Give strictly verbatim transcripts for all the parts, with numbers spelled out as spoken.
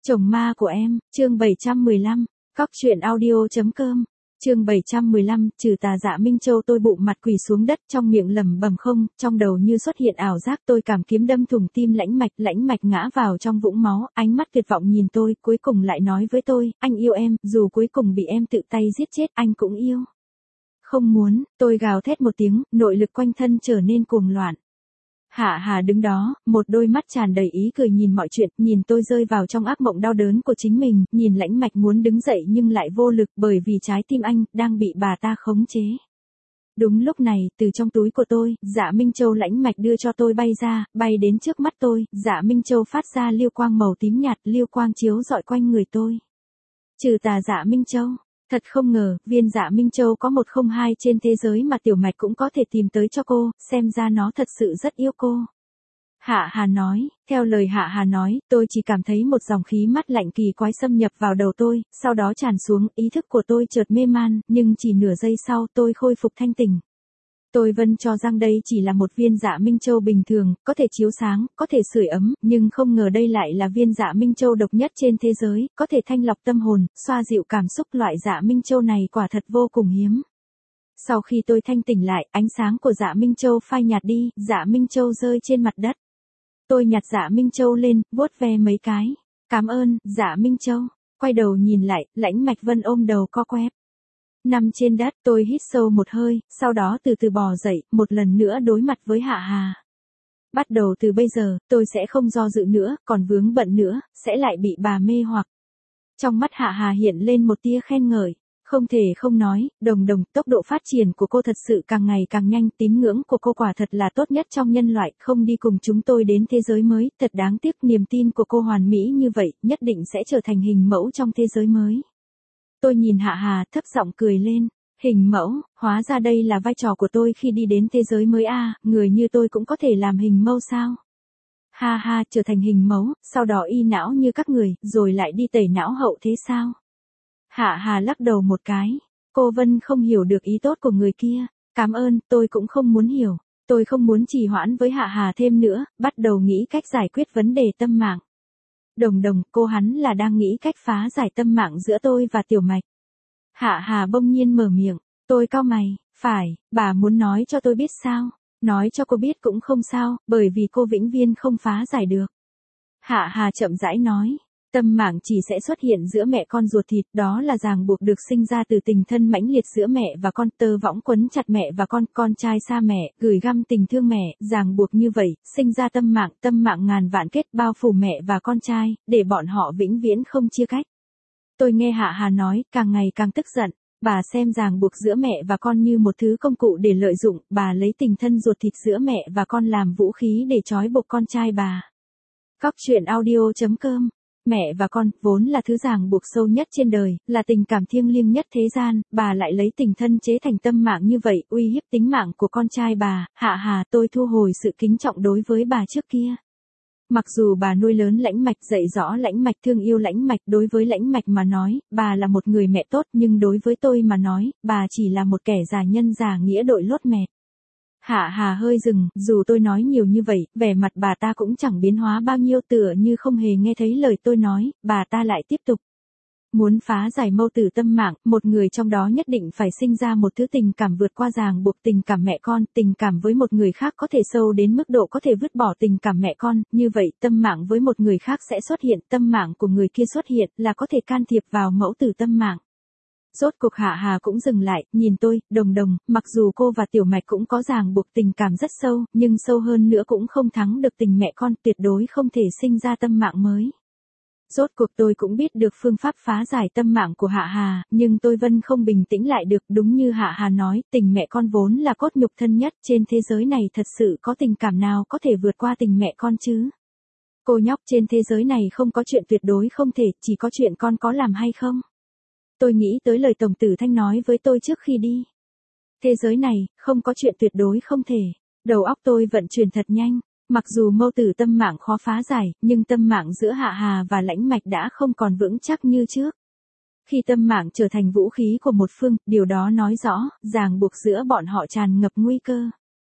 Chồng ma của em, chương bảy trăm mười lăm, cóc truyện audio.com, chương bảy trăm mười lăm, trừ tà Dạ Minh Châu. Tôi bụng mặt quỳ xuống đất, trong miệng lẩm bẩm không, trong đầu như xuất hiện ảo giác. Tôi cảm kiếm đâm thủng tim lãnh mạch, lãnh mạch ngã vào trong vũng máu, ánh mắt tuyệt vọng nhìn tôi, cuối cùng lại nói với tôi, anh yêu em, dù cuối cùng bị em tự tay giết chết, anh cũng yêu. Không muốn, tôi gào thét một tiếng, nội lực quanh thân trở nên cuồng loạn. Hạ Hà đứng đó, một đôi mắt tràn đầy ý cười nhìn mọi chuyện, nhìn tôi rơi vào trong ác mộng đau đớn của chính mình, nhìn lãnh mạch muốn đứng dậy nhưng lại vô lực bởi vì trái tim anh đang bị bà ta khống chế. Đúng lúc này, từ trong túi của tôi, Dạ Minh Châu lãnh mạch đưa cho tôi bay ra, bay đến trước mắt tôi, Dạ Minh Châu phát ra liêu quang màu tím nhạt, liêu quang chiếu rọi quanh người tôi. Trừ tà Dạ Minh Châu. Thật không ngờ, viên Dạ Minh Châu có một không hai trên thế giới mà tiểu mạch cũng có thể tìm tới cho cô, xem ra nó thật sự rất yêu cô. Hạ Hà nói, theo lời Hạ Hà nói, tôi chỉ cảm thấy một dòng khí mát lạnh kỳ quái xâm nhập vào đầu tôi, sau đó tràn xuống, ý thức của tôi chợt mê man, nhưng chỉ nửa giây sau tôi khôi phục thanh tỉnh. Tôi vân cho rằng đây chỉ là một viên Dạ Minh Châu bình thường, có thể chiếu sáng, có thể sưởi ấm, nhưng không ngờ đây lại là viên Dạ Minh Châu độc nhất trên thế giới, có thể thanh lọc tâm hồn, xoa dịu cảm xúc. Loại Dạ Minh Châu này quả thật vô cùng hiếm. Sau khi tôi thanh tỉnh lại, ánh sáng của Dạ Minh Châu phai nhạt đi, Dạ Minh Châu rơi trên mặt đất. Tôi nhặt Dạ Minh Châu lên, vuốt ve mấy cái. Cảm ơn, Dạ Minh Châu. Quay đầu nhìn lại, lãnh mạch vân ôm đầu co quắp. Nằm trên đất, tôi hít sâu một hơi, sau đó từ từ bò dậy, một lần nữa đối mặt với Hạ Hà. Bắt đầu từ bây giờ, tôi sẽ không do dự nữa, còn vướng bận nữa, sẽ lại bị bà mê hoặc. Trong mắt Hạ Hà hiện lên một tia khen ngợi. Không thể không nói, Đồng Đồng, tốc độ phát triển của cô thật sự càng ngày càng nhanh, tín ngưỡng của cô quả thật là tốt nhất trong nhân loại, không đi cùng chúng tôi đến thế giới mới, thật đáng tiếc niềm tin của cô hoàn mỹ như vậy, nhất định sẽ trở thành hình mẫu trong thế giới mới. Tôi nhìn Hạ Hà, thấp giọng cười lên. Hình mẫu, hóa ra đây là vai trò của tôi khi đi đến thế giới mới a, à, người như tôi cũng có thể làm hình mẫu sao? Ha ha, trở thành hình mẫu, sau đó y não như các người, rồi lại đi tẩy não hậu thế sao? Hạ Hà lắc đầu một cái. Cô Vân không hiểu được ý tốt của người kia. Cảm ơn, tôi cũng không muốn hiểu. Tôi không muốn trì hoãn với Hạ Hà thêm nữa, bắt đầu nghĩ cách giải quyết vấn đề tâm mạng. Đồng Đồng, cô hắn là đang nghĩ cách phá giải tâm mạng giữa tôi và tiểu mạch. Hạ Hà bỗng nhiên mở miệng, tôi cau mày, phải, bà muốn nói cho tôi biết sao? Nói cho cô biết cũng không sao, bởi vì cô vĩnh viễn không phá giải được. Hạ Hà chậm rãi nói, tâm mạng chỉ sẽ xuất hiện giữa mẹ con ruột thịt, đó là ràng buộc được sinh ra từ tình thân mãnh liệt giữa mẹ và con, tơ võng quấn chặt mẹ và con, con trai xa mẹ, gửi gắm tình thương mẹ, ràng buộc như vậy, sinh ra tâm mạng, tâm mạng ngàn vạn kết bao phủ mẹ và con trai, để bọn họ vĩnh viễn không chia cách. Tôi nghe Hạ Hà nói, càng ngày càng tức giận, bà xem ràng buộc giữa mẹ và con như một thứ công cụ để lợi dụng, bà lấy tình thân ruột thịt giữa mẹ và con làm vũ khí để trói buộc con trai bà. Cóc truyện audio.com. Mẹ và con, vốn là thứ ràng buộc sâu nhất trên đời, là tình cảm thiêng liêng nhất thế gian, bà lại lấy tình thân chế thành tâm mạng như vậy, uy hiếp tính mạng của con trai bà. Hạ Hà, tôi thu hồi sự kính trọng đối với bà trước kia. Mặc dù bà nuôi lớn lãnh mạch, dạy rõ lãnh mạch, thương yêu lãnh mạch, đối với lãnh mạch mà nói, bà là một người mẹ tốt, nhưng đối với tôi mà nói, bà chỉ là một kẻ già nhân già nghĩa đội lốt mẹt. Hạ Hà hơi dừng, dù tôi nói nhiều như vậy, vẻ mặt bà ta cũng chẳng biến hóa bao nhiêu, tựa như không hề nghe thấy lời tôi nói, bà ta lại tiếp tục. Muốn phá giải mâu tử tâm mạng, một người trong đó nhất định phải sinh ra một thứ tình cảm vượt qua ràng buộc tình cảm mẹ con, tình cảm với một người khác có thể sâu đến mức độ có thể vứt bỏ tình cảm mẹ con, như vậy tâm mạng với một người khác sẽ xuất hiện, tâm mạng của người kia xuất hiện là có thể can thiệp vào mẫu tử tâm mạng. Rốt cuộc Hạ Hà cũng dừng lại, nhìn tôi, Đồng Đồng, mặc dù cô và tiểu mạch cũng có ràng buộc tình cảm rất sâu, nhưng sâu hơn nữa cũng không thắng được tình mẹ con, tuyệt đối không thể sinh ra tâm mạng mới. Rốt cuộc tôi cũng biết được phương pháp phá giải tâm mạng của Hạ Hà, nhưng tôi vẫn không bình tĩnh lại được, đúng như Hạ Hà nói, tình mẹ con vốn là cốt nhục thân nhất, trên thế giới này thật sự có tình cảm nào có thể vượt qua tình mẹ con chứ? Cô nhóc, trên thế giới này không có chuyện tuyệt đối không thể, chỉ có chuyện con có làm hay không? Tôi nghĩ tới lời Tổng Tử Thanh nói với tôi trước khi đi. Thế giới này, không có chuyện tuyệt đối không thể. Đầu óc tôi vận chuyển thật nhanh. Mặc dù mâu tử tâm mạng khó phá giải, nhưng tâm mạng giữa Hạ Hà và lãnh mạch đã không còn vững chắc như trước. Khi tâm mạng trở thành vũ khí của một phương, điều đó nói rõ, ràng buộc giữa bọn họ tràn ngập nguy cơ.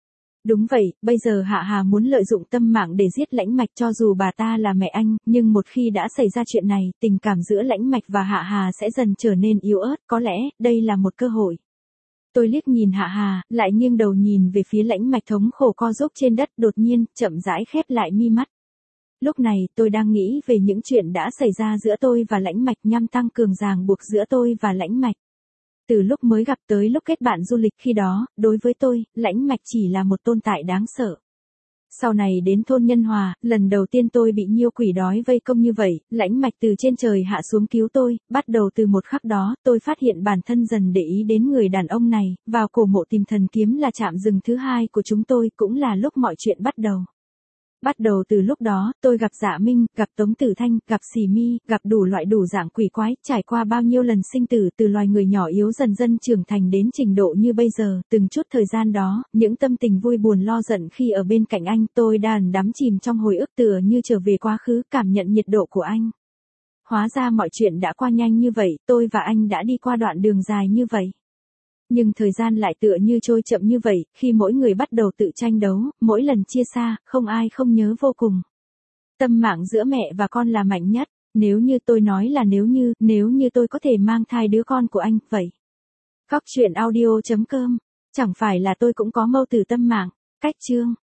Đúng vậy, bây giờ Hạ Hà muốn lợi dụng Tâm Mạng để giết Lãnh Mạch cho dù bà ta là mẹ anh, nhưng một khi đã xảy ra chuyện này, tình cảm giữa Lãnh Mạch và Hạ Hà sẽ dần trở nên yếu ớt, có lẽ, đây là một cơ hội. Tôi liếc nhìn Hạ Hà, lại nghiêng đầu nhìn về phía Lãnh Mạch thống khổ co rúm trên đất, đột nhiên, chậm rãi khép lại mi mắt. Lúc này, tôi đang nghĩ về những chuyện đã xảy ra giữa tôi và Lãnh Mạch nhằm tăng cường ràng buộc giữa tôi và Lãnh Mạch. Từ lúc mới gặp tới lúc kết bạn du lịch khi đó, đối với tôi, Lãnh Mạch chỉ là một tồn tại đáng sợ. Sau này đến thôn Nhân Hòa, lần đầu tiên tôi bị Nhiêu quỷ đói vây công như vậy, Lãnh Mạch từ trên trời hạ xuống cứu tôi, bắt đầu từ một khắc đó, tôi phát hiện bản thân dần để ý đến người đàn ông này, vào cổ mộ tìm thần kiếm là trạm dừng thứ hai của chúng tôi, cũng là lúc mọi chuyện bắt đầu. Bắt đầu từ lúc đó, tôi gặp Dạ Minh, gặp Tống Tử Thanh, gặp Xì Mi, gặp đủ loại đủ dạng quỷ quái, trải qua bao nhiêu lần sinh tử từ loài người nhỏ yếu dần dần trưởng thành đến trình độ như bây giờ, từng chút thời gian đó, những tâm tình vui buồn lo giận khi ở bên cạnh anh, tôi đàn đắm chìm trong hồi ức tựa như trở về quá khứ, cảm nhận nhiệt độ của anh. Hóa ra mọi chuyện đã qua nhanh như vậy, tôi và anh đã đi qua đoạn đường dài như vậy. Nhưng thời gian lại tựa như trôi chậm như vậy, khi mỗi người bắt đầu tự tranh đấu, mỗi lần chia xa, không ai không nhớ vô cùng. Tâm mạng giữa mẹ và con là mạnh nhất, nếu như tôi nói là nếu như, nếu như tôi có thể mang thai đứa con của anh, vậy. Góc truyện audio chấm com, chẳng phải là tôi cũng có mâu tử tâm mạng, cách chương.